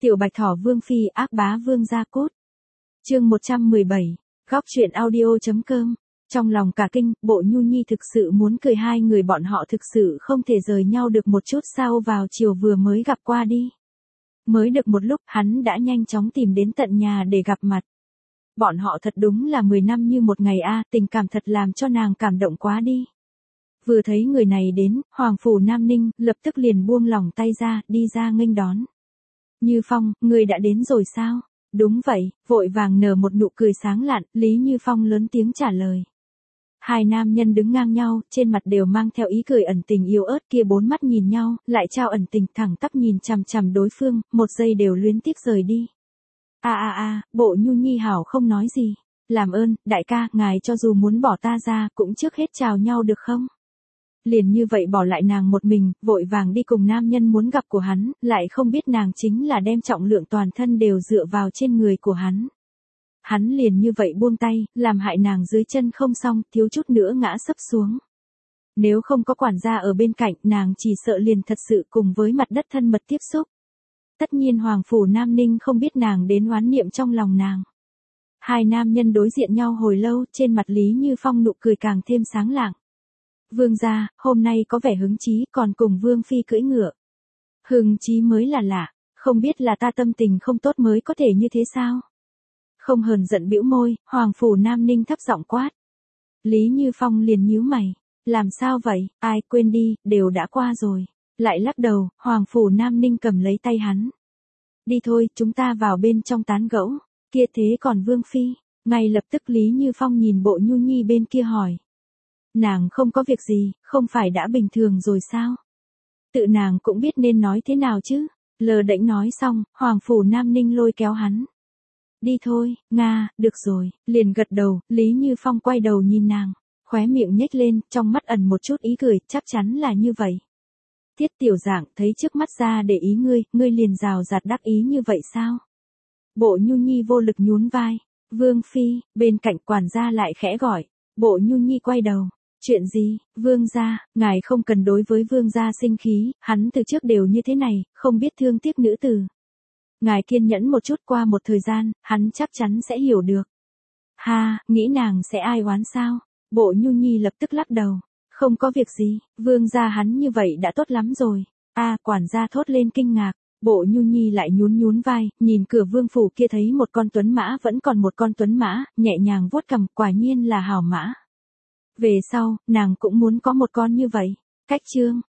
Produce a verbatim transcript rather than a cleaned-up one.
Tiểu Bạch Thỏ Vương Phi ác bá vương gia cốt. Chương một trăm mười bảy, góc truyện audio.com. Trong lòng cả kinh, Bộ Nhu Nhi thực sự muốn cười, hai người bọn họ thực sự không thể rời nhau được một chút sao? Vào chiều vừa mới gặp qua đi. Mới được một lúc, hắn đã nhanh chóng tìm đến tận nhà để gặp mặt. Bọn họ thật đúng là mười năm như một ngày a, tình cảm thật làm cho nàng cảm động quá đi. Vừa thấy người này đến, Hoàng Phủ Nam Ninh lập tức liền buông lỏng tay ra, đi ra nghênh đón. Như Phong, người đã đến rồi sao? Đúng vậy, vội vàng nở một nụ cười sáng lạn, Lý Như Phong lớn tiếng trả lời. Hai nam nhân đứng ngang nhau, trên mặt đều mang theo ý cười ẩn tình yếu ớt, kia bốn mắt nhìn nhau, lại trao ẩn tình, thẳng tắp nhìn chằm chằm đối phương, một giây đều luyến tiếc rời đi. A a a, Bộ Nhu Nhi hảo không nói gì. Làm ơn, đại ca, ngài cho dù muốn bỏ ta ra, cũng trước hết chào nhau được không? Liền như vậy bỏ lại nàng một mình, vội vàng đi cùng nam nhân muốn gặp của hắn, lại không biết nàng chính là đem trọng lượng toàn thân đều dựa vào trên người của hắn. Hắn liền như vậy buông tay, làm hại nàng dưới chân không xong, thiếu chút nữa ngã sấp xuống. Nếu không có quản gia ở bên cạnh, nàng chỉ sợ liền thật sự cùng với mặt đất thân mật tiếp xúc. Tất nhiên Hoàng Phủ Nam Ninh không biết nàng đến oán niệm trong lòng nàng. Hai nam nhân đối diện nhau hồi lâu, trên mặt Lý Như Phong nụ cười càng thêm sáng lạng. Vương gia, hôm nay có vẻ hứng chí, còn cùng Vương Phi cưỡi ngựa. Hứng chí mới là lạ, không biết là ta tâm tình không tốt mới có thể như thế sao? Không hờn giận bĩu môi, Hoàng Phủ Nam Ninh thấp giọng quát. Lý Như Phong liền nhíu mày. Làm sao vậy, ai, quên đi, đều đã qua rồi. Lại lắc đầu, Hoàng Phủ Nam Ninh cầm lấy tay hắn. Đi thôi, chúng ta vào bên trong tán gẫu. Kia thế còn Vương Phi? Ngay lập tức Lý Như Phong nhìn Bộ Nhu Nhi bên kia hỏi. Nàng không có việc gì, không phải đã bình thường rồi sao? Tự nàng cũng biết nên nói thế nào chứ? Lờ đễnh nói xong, Hoàng Phủ Nam Ninh lôi kéo hắn. Đi thôi, Nga, được rồi, liền gật đầu, Lý Như Phong quay đầu nhìn nàng, khóe miệng nhếch lên, trong mắt ẩn một chút ý cười, chắc chắn là như vậy. Tiết Tiểu Dạng thấy trước mắt ra để ý ngươi, ngươi liền rào rạt đắc ý như vậy sao? Bộ Nhu Nhi vô lực nhún vai. Vương Phi, bên cạnh quản gia lại khẽ gọi. Bộ Nhu Nhi quay đầu. Chuyện gì, Vương gia, ngài không cần đối với Vương gia sinh khí, hắn từ trước đều như thế này, không biết thương tiếc nữ tử. Ngài kiên nhẫn một chút, qua một thời gian, hắn chắc chắn sẽ hiểu được. Ha, nghĩ nàng sẽ ai oán sao? Bộ Nhu Nhi lập tức lắc đầu. Không có việc gì, Vương gia hắn như vậy đã tốt lắm rồi. A, à, quản gia thốt lên kinh ngạc. Bộ Nhu Nhi lại nhún nhún vai, nhìn cửa vương phủ kia thấy một con tuấn mã vẫn còn một con tuấn mã, nhẹ nhàng vuốt cằm, quả nhiên là hảo mã. Về sau, nàng cũng muốn có một con như vậy. Cách chương,